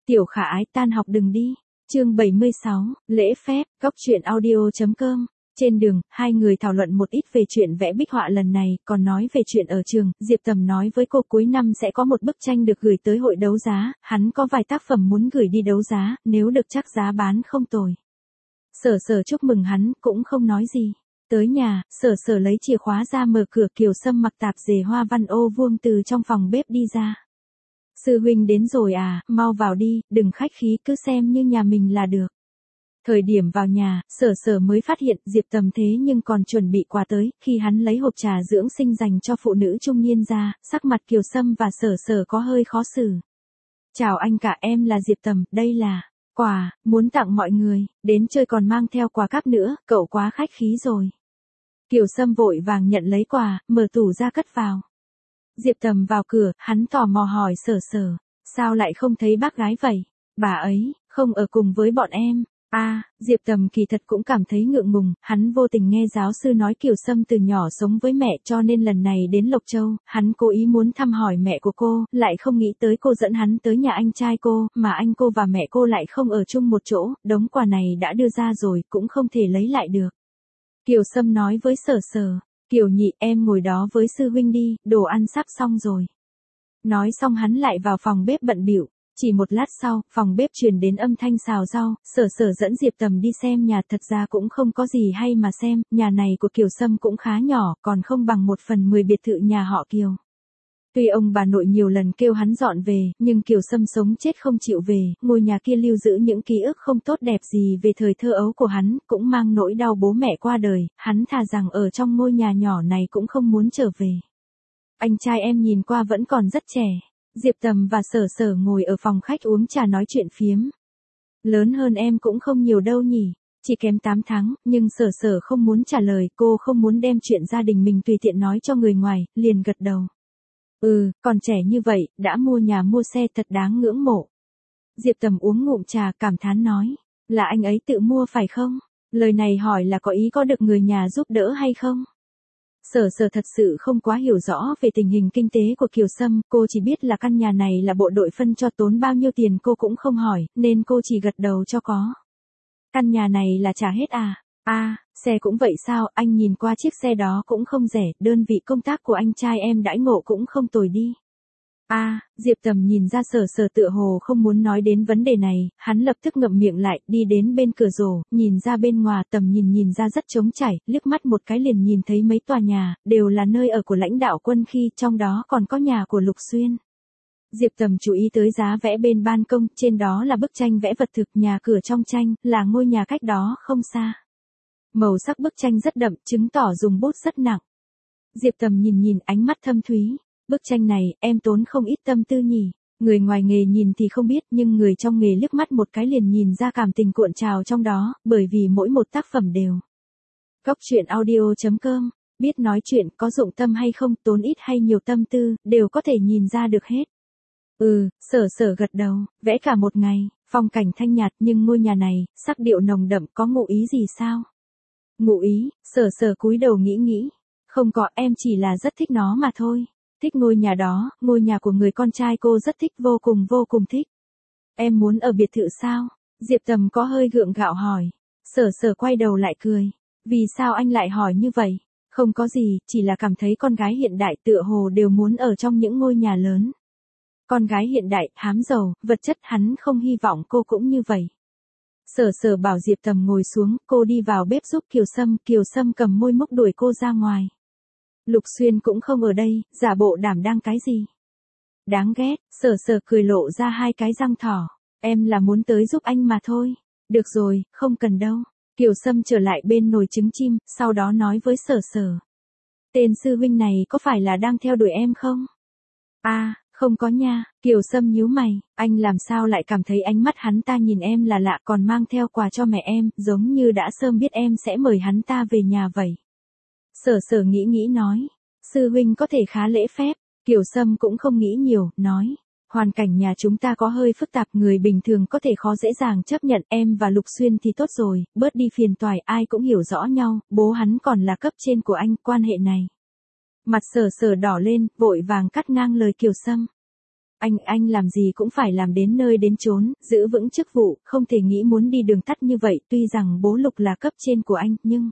Tiểu Khả Ái tan học đừng đi. Chương 76, lễ phép, góc truyện audio.com. Trên đường, hai người thảo luận một ít về chuyện vẽ bích họa lần này, còn nói về chuyện ở trường, Diệp Tầm nói với cô cuối năm sẽ có một bức tranh được gửi tới hội đấu giá, hắn có vài tác phẩm muốn gửi đi đấu giá, nếu được chắc giá bán không tồi. Sở Sở chúc mừng hắn, cũng không nói gì. Tới nhà, Sở Sở lấy chìa khóa ra mở cửa, Kiều Sâm mặc tạp dề hoa văn ô vuông từ trong phòng bếp đi ra. Sư huynh đến rồi à, mau vào đi, đừng khách khí, cứ xem như nhà mình là được. Thời điểm vào nhà, Sở Sở mới phát hiện Diệp Tầm thế nhưng còn chuẩn bị quà tới, khi hắn lấy hộp trà dưỡng sinh dành cho phụ nữ trung niên ra, sắc mặt Kiều Sâm và Sở Sở có hơi khó xử. Chào anh cả, em là Diệp Tầm, đây là quà, muốn tặng mọi người, đến chơi còn mang theo quà cáp nữa, cậu quá khách khí rồi. Kiều Sâm vội vàng nhận lấy quà, mở tủ ra cất vào. Diệp Tầm vào cửa, hắn tò mò hỏi Sở Sở, sao lại không thấy bác gái vậy? Bà ấy, không ở cùng với bọn em. Diệp Tầm kỳ thật cũng cảm thấy ngượng ngùng, hắn vô tình nghe giáo sư nói Kiều Sâm từ nhỏ sống với mẹ cho nên lần này đến Lộc Châu, hắn cố ý muốn thăm hỏi mẹ của cô, lại không nghĩ tới cô dẫn hắn tới nhà anh trai cô, mà anh cô và mẹ cô lại không ở chung một chỗ, đống quà này đã đưa ra rồi, cũng không thể lấy lại được. Kiều Sâm nói với Sở Sở, Kiều nhị em ngồi đó với sư huynh đi, đồ ăn sắp xong rồi. Nói xong hắn lại vào phòng bếp bận bịu. Chỉ một lát sau, phòng bếp truyền đến âm thanh xào rau, Sở Sở dẫn Diệp Tầm đi xem nhà, thật ra cũng không có gì hay mà xem, nhà này của Kiều Sâm cũng khá nhỏ, còn không bằng 1/10 biệt thự nhà họ Kiều. Tuy ông bà nội nhiều lần kêu hắn dọn về, nhưng Kiều Sâm sống chết không chịu về, ngôi nhà kia lưu giữ những ký ức không tốt đẹp gì về thời thơ ấu của hắn, cũng mang nỗi đau bố mẹ qua đời, hắn thà rằng ở trong ngôi nhà nhỏ này cũng không muốn trở về. Anh trai em nhìn qua vẫn còn rất trẻ. Diệp Tầm và Sở Sở ngồi ở phòng khách uống trà nói chuyện phiếm. Lớn hơn em cũng không nhiều đâu nhỉ, chỉ kém 8 tháng, nhưng Sở Sở không muốn trả lời, cô không muốn đem chuyện gia đình mình tùy tiện nói cho người ngoài, liền gật đầu. Còn trẻ như vậy, đã mua nhà mua xe thật đáng ngưỡng mộ. Diệp Tầm uống ngụm trà cảm thán nói, là anh ấy tự mua phải không? Lời này hỏi là có ý có được người nhà giúp đỡ hay không? Sở Sở thật sự không quá hiểu rõ về tình hình kinh tế của Kiều Sâm, cô chỉ biết là căn nhà này là bộ đội phân cho, tốn bao nhiêu tiền cô cũng không hỏi, nên cô chỉ gật đầu cho có. Căn nhà này là trả hết à? Xe cũng vậy sao, anh nhìn qua chiếc xe đó cũng không rẻ, đơn vị công tác của anh trai em đãi ngộ cũng không tồi đi. Diệp Tầm nhìn ra Sở Sở tựa hồ không muốn nói đến vấn đề này, hắn lập tức ngậm miệng lại, đi đến bên cửa sổ, nhìn ra bên ngoài, tầm nhìn ra rất trống trải, liếc mắt một cái liền nhìn thấy mấy tòa nhà, đều là nơi ở của lãnh đạo quân khi, trong đó còn có nhà của Lục Xuyên. Diệp Tầm chú ý tới giá vẽ bên ban công, trên đó là bức tranh vẽ vật thực, nhà cửa trong tranh, là ngôi nhà cách đó không xa. Màu sắc bức tranh rất đậm, chứng tỏ dùng bút rất nặng. Diệp Tầm nhìn ánh mắt thâm thúy. Bức tranh này, em tốn không ít tâm tư nhỉ. Người ngoài nghề nhìn thì không biết, nhưng người trong nghề liếc mắt một cái liền nhìn ra cảm tình cuộn trào trong đó, bởi vì mỗi một tác phẩm đều. Góc truyện audio.com, biết nói chuyện có dụng tâm hay không, tốn ít hay nhiều tâm tư, đều có thể nhìn ra được hết. Sở Sở gật đầu, vẽ cả một ngày, phong cảnh thanh nhạt nhưng ngôi nhà này, sắc điệu nồng đậm, có ngụ ý gì sao? Ngụ ý, Sở Sở cúi đầu nghĩ. Không có, em chỉ là rất thích nó mà thôi. Thích ngôi nhà đó, ngôi nhà của người con trai cô rất thích, vô cùng thích. Em muốn ở biệt thự sao? Diệp Tầm có hơi gượng gạo hỏi. Sở Sở quay đầu lại cười. Vì sao anh lại hỏi như vậy? Không có gì, chỉ là cảm thấy con gái hiện đại tựa hồ đều muốn ở trong những ngôi nhà lớn. Con gái hiện đại, hám giàu, vật chất, hắn không hy vọng cô cũng như vậy. Sở Sở bảo Diệp Tầm ngồi xuống, cô đi vào bếp giúp Kiều Sâm cầm môi múc đuổi cô ra ngoài. Lục Xuyên cũng không ở đây, giả bộ đảm đang cái gì? Đáng ghét, Sở Sở cười lộ ra hai cái răng thỏ. Em là muốn tới giúp anh mà thôi. Được rồi, không cần đâu. Kiều Sâm trở lại bên nồi trứng chim, sau đó nói với Sở Sở. Tên sư huynh này có phải là đang theo đuổi em không? Không có nha. Kiều Sâm nhíu mày, anh làm sao lại cảm thấy ánh mắt hắn ta nhìn em là lạ, còn mang theo quà cho mẹ em, giống như đã sớm biết em sẽ mời hắn ta về nhà vậy. Sở Sở nghĩ nói, sư huynh có thể khá lễ phép. Kiều Sâm cũng không nghĩ nhiều, nói, hoàn cảnh nhà chúng ta có hơi phức tạp, người bình thường có thể khó dễ dàng chấp nhận, em và Lục Xuyên thì tốt rồi, bớt đi phiền toái, ai cũng hiểu rõ nhau, bố hắn còn là cấp trên của anh, quan hệ này. Mặt Sở Sở đỏ lên, vội vàng cắt ngang lời Kiều Sâm. Anh làm gì cũng phải làm đến nơi đến chốn, giữ vững chức vụ, không thể nghĩ muốn đi đường tắt như vậy, tuy rằng bố Lục là cấp trên của anh, nhưng...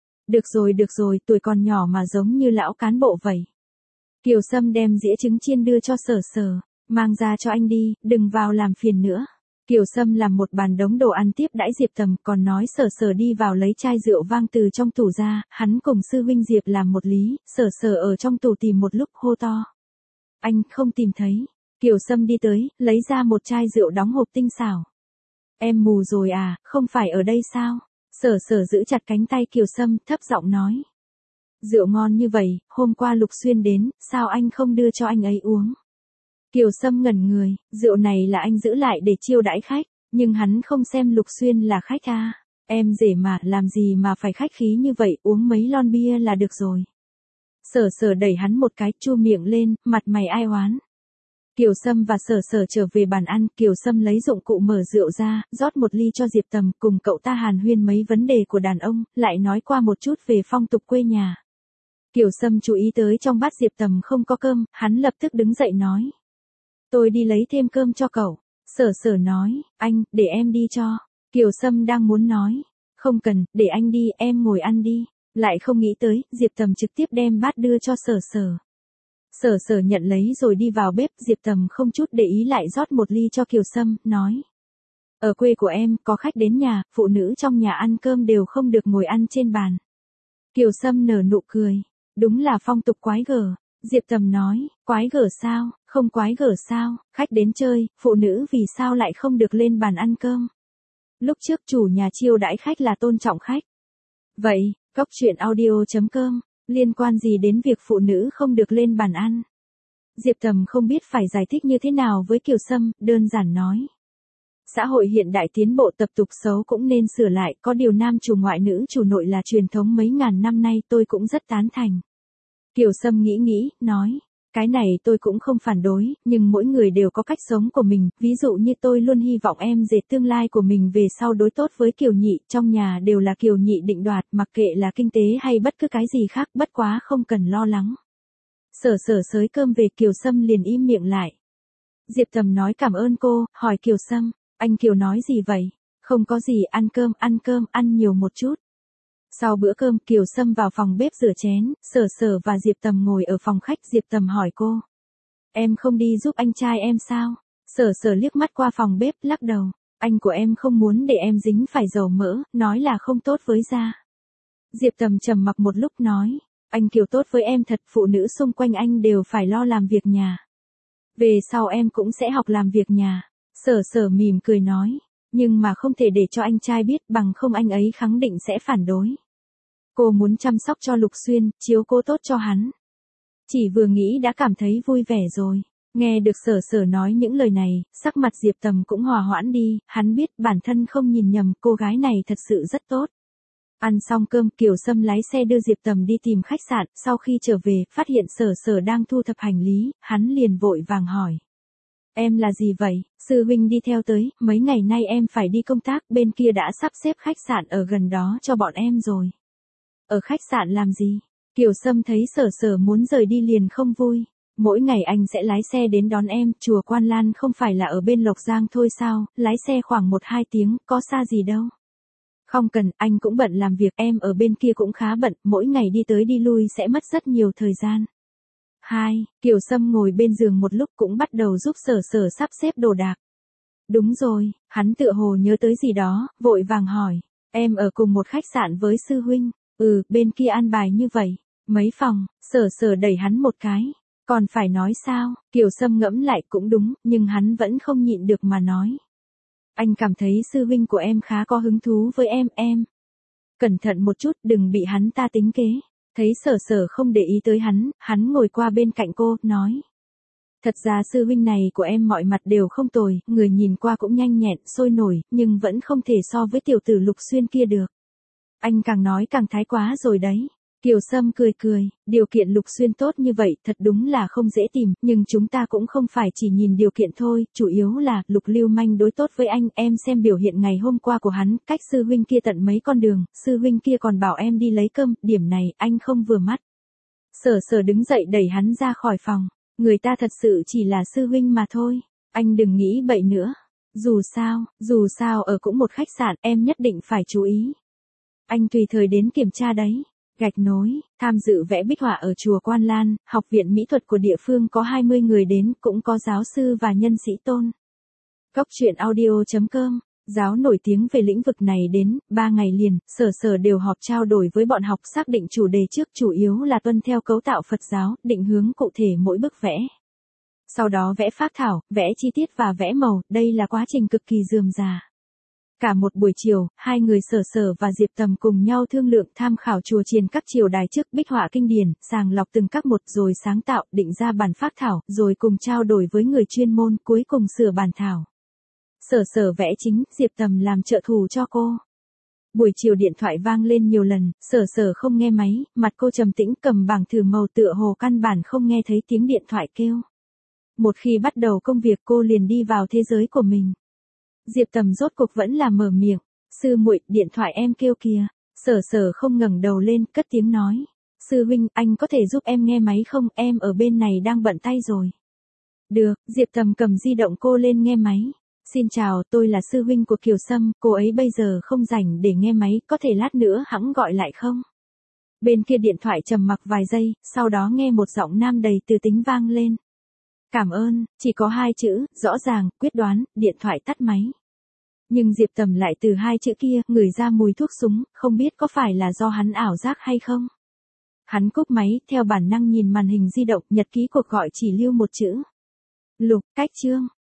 Được rồi, tuổi còn nhỏ mà giống như lão cán bộ vậy. Kiều Sâm đem dĩa trứng chiên đưa cho Sở Sở, mang ra cho anh đi, đừng vào làm phiền nữa. Kiều Sâm làm một bàn đống đồ ăn tiếp đãi Diệp Tầm, còn nói Sở Sở đi vào lấy chai rượu vang từ trong tủ ra, hắn cùng sư huynh Diệp làm một lý, Sở Sở ở trong tủ tìm một lúc hô to. Anh không tìm thấy. Kiều Sâm đi tới, lấy ra một chai rượu đóng hộp tinh xảo. Em mù rồi à, không phải ở đây sao? Sở Sở giữ chặt cánh tay Kiều Sâm, thấp giọng nói. Rượu ngon như vậy, hôm qua Lục Xuyên đến, sao anh không đưa cho anh ấy uống? Kiều Sâm ngẩn người, rượu này là anh giữ lại để chiêu đãi khách, nhưng hắn không xem Lục Xuyên là khách à. Em rể mà, làm gì mà phải khách khí như vậy, uống mấy lon bia là được rồi. Sở Sở đẩy hắn một cái, chu miệng lên, mặt mày ai oán. Kiều Sâm và Sở Sở trở về bàn ăn, Kiều Sâm lấy dụng cụ mở rượu ra, rót một ly cho Diệp Tầm, cùng cậu ta hàn huyên mấy vấn đề của đàn ông, lại nói qua một chút về phong tục quê nhà. Kiều Sâm chú ý tới trong bát Diệp Tầm không có cơm, hắn lập tức đứng dậy nói. Tôi đi lấy thêm cơm cho cậu. Sở Sở nói, anh, để em đi cho. Kiều Sâm đang muốn nói. Không cần, để anh đi, em ngồi ăn đi. Lại không nghĩ tới, Diệp Tầm trực tiếp đem bát đưa cho Sở Sở. Sở Sở nhận lấy rồi đi vào bếp, Diệp Tầm không chút để ý lại rót một ly cho Kiều Sâm, nói. Ở quê của em, có khách đến nhà, phụ nữ trong nhà ăn cơm đều không được ngồi ăn trên bàn. Kiều Sâm nở nụ cười. Đúng là phong tục quái gở. Diệp Tầm nói, quái gở sao, không quái gở sao, khách đến chơi, phụ nữ vì sao lại không được lên bàn ăn cơm. Lúc trước chủ nhà chiêu đãi khách là tôn trọng khách. Vậy, Cóc Truyện Audio.com, liên quan gì đến việc phụ nữ không được lên bàn ăn? Diệp Tầm không biết phải giải thích như thế nào với Kiều Sâm, đơn giản nói. Xã hội hiện đại tiến bộ tập tục xấu cũng nên sửa lại, có điều nam chủ ngoại nữ chủ nội là truyền thống mấy ngàn năm nay tôi cũng rất tán thành. Kiều Sâm nghĩ, nói, cái này tôi cũng không phản đối, nhưng mỗi người đều có cách sống của mình, ví dụ như tôi luôn hy vọng em dệt tương lai của mình về sau đối tốt với Kiều Nhị, trong nhà đều là Kiều Nhị định đoạt, mặc kệ là kinh tế hay bất cứ cái gì khác, bất quá không cần lo lắng. Sở Sở xới cơm về, Kiều Sâm liền im miệng lại. Diệp Tầm nói cảm ơn cô, hỏi Kiều Sâm, anh Kiều nói gì vậy? Không có gì, ăn cơm, ăn nhiều một chút. Sau bữa cơm, Kiều Sâm vào phòng bếp rửa chén, Sở Sở và Diệp Tầm ngồi ở phòng khách, Diệp Tầm hỏi cô. Em không đi giúp anh trai em sao? Sở Sở liếc mắt qua phòng bếp, lắc đầu. Anh của em không muốn để em dính phải dầu mỡ, nói là không tốt với da. Diệp Tầm trầm mặc một lúc nói. Anh Kiều tốt với em thật, phụ nữ xung quanh anh đều phải lo làm việc nhà. Về sau em cũng sẽ học làm việc nhà. Sở Sở mỉm cười nói. Nhưng mà không thể để cho anh trai biết, bằng không anh ấy khẳng định sẽ phản đối. Cô muốn chăm sóc cho Lục Xuyên, chiếu cố tốt cho hắn. Chỉ vừa nghĩ đã cảm thấy vui vẻ rồi. Nghe được Sở Sở nói những lời này, sắc mặt Diệp Tầm cũng hòa hoãn đi, hắn biết bản thân không nhìn nhầm, cô gái này thật sự rất tốt. Ăn xong cơm, Kiều Sâm lái xe đưa Diệp Tầm đi tìm khách sạn, sau khi trở về, phát hiện Sở Sở đang thu thập hành lý, hắn liền vội vàng hỏi. Em là gì vậy? Sư huynh đi theo tới, mấy ngày nay em phải đi công tác, bên kia đã sắp xếp khách sạn ở gần đó cho bọn em rồi. Ở khách sạn làm gì? Kiều Sâm thấy Sở Sở muốn rời đi liền không vui. Mỗi ngày anh sẽ lái xe đến đón em, chùa Quan Lan không phải là ở bên Lộc Giang thôi sao, lái xe khoảng 1-2 tiếng, có xa gì đâu. Không cần, anh cũng bận làm việc, em ở bên kia cũng khá bận, mỗi ngày đi tới đi lui sẽ mất rất nhiều thời gian. 2. Kiều Sâm ngồi bên giường một lúc cũng bắt đầu giúp Sở Sở sắp xếp đồ đạc. Đúng rồi, hắn tựa hồ nhớ tới gì đó, vội vàng hỏi. Em ở cùng một khách sạn với sư huynh. Bên kia an bài như vậy. Mấy phòng, Sở Sở đẩy hắn một cái. Còn phải nói sao? Kiều Sâm ngẫm lại cũng đúng, nhưng hắn vẫn không nhịn được mà nói. Anh cảm thấy sư huynh của em khá có hứng thú với em. Cẩn thận một chút, đừng bị hắn ta tính kế. Thấy Sở Sở không để ý tới hắn ngồi qua bên cạnh cô, nói. Thật ra sư huynh này của em mọi mặt đều không tồi, người nhìn qua cũng nhanh nhẹn, sôi nổi, nhưng vẫn không thể so với tiểu tử Lục Xuyên kia được. Anh càng nói càng thái quá rồi đấy. Kiều Sâm cười, điều kiện Lục Xuyên tốt như vậy thật đúng là không dễ tìm, nhưng chúng ta cũng không phải chỉ nhìn điều kiện thôi, chủ yếu là Lục Lưu Manh đối tốt với anh, em xem biểu hiện ngày hôm qua của hắn, cách sư huynh kia tận mấy con đường, sư huynh kia còn bảo em đi lấy cơm, điểm này anh không vừa mắt. Sở Sở đứng dậy đẩy hắn ra khỏi phòng. Người ta thật sự chỉ là sư huynh mà thôi. Anh đừng nghĩ bậy nữa. Dù sao ở cũng một khách sạn, em nhất định phải chú ý. Anh tùy thời đến kiểm tra đấy. Gạch nối, tham dự vẽ bích họa ở chùa Quan Lan, học viện mỹ thuật của địa phương có 20 người đến, cũng có giáo sư và nhân sĩ tôn. Cóc truyện audio.com, giáo nổi tiếng về lĩnh vực này đến, 3 ngày liền, sở đều họp trao đổi với bọn học xác định chủ đề trước, chủ yếu là tuân theo cấu tạo Phật giáo, định hướng cụ thể mỗi bức vẽ. Sau đó vẽ phác thảo, vẽ chi tiết và vẽ màu, đây là quá trình cực kỳ rườm rà. Cả một buổi chiều, hai người Sở và Diệp Tầm cùng nhau thương lượng tham khảo chùa chiền các triều đài trước bích họa kinh điển, sàng lọc từng các một rồi sáng tạo, định ra bản phác thảo, rồi cùng trao đổi với người chuyên môn, cuối cùng sửa bản thảo. Sở vẽ chính, Diệp Tầm làm trợ thủ cho cô. Buổi chiều điện thoại vang lên nhiều lần, Sở không nghe máy, mặt cô trầm tĩnh cầm bảng thử màu tựa hồ căn bản không nghe thấy tiếng điện thoại kêu. Một khi bắt đầu công việc cô liền đi vào thế giới của mình. Diệp Tầm rốt cuộc vẫn là mở miệng, sư muội, điện thoại em kêu kìa. Sở không ngẩng đầu lên, cất tiếng nói. Sư huynh, anh có thể giúp em nghe máy không, em ở bên này đang bận tay rồi. Được, Diệp Tầm cầm di động cô lên nghe máy. Xin chào, tôi là sư huynh của Kiều Sâm, cô ấy bây giờ không rảnh để nghe máy, có thể lát nữa hẵng gọi lại không? Bên kia điện thoại trầm mặc vài giây, sau đó nghe một giọng nam đầy từ tính vang lên. Cảm ơn, chỉ có 2 chữ, rõ ràng, quyết đoán, điện thoại tắt máy. Nhưng Diệp Tầm lại từ 2 chữ kia, ngửi ra mùi thuốc súng, không biết có phải là do hắn ảo giác hay không? Hắn cúp máy, theo bản năng nhìn màn hình di động, nhật ký cuộc gọi chỉ lưu một chữ. Lục, cách chương.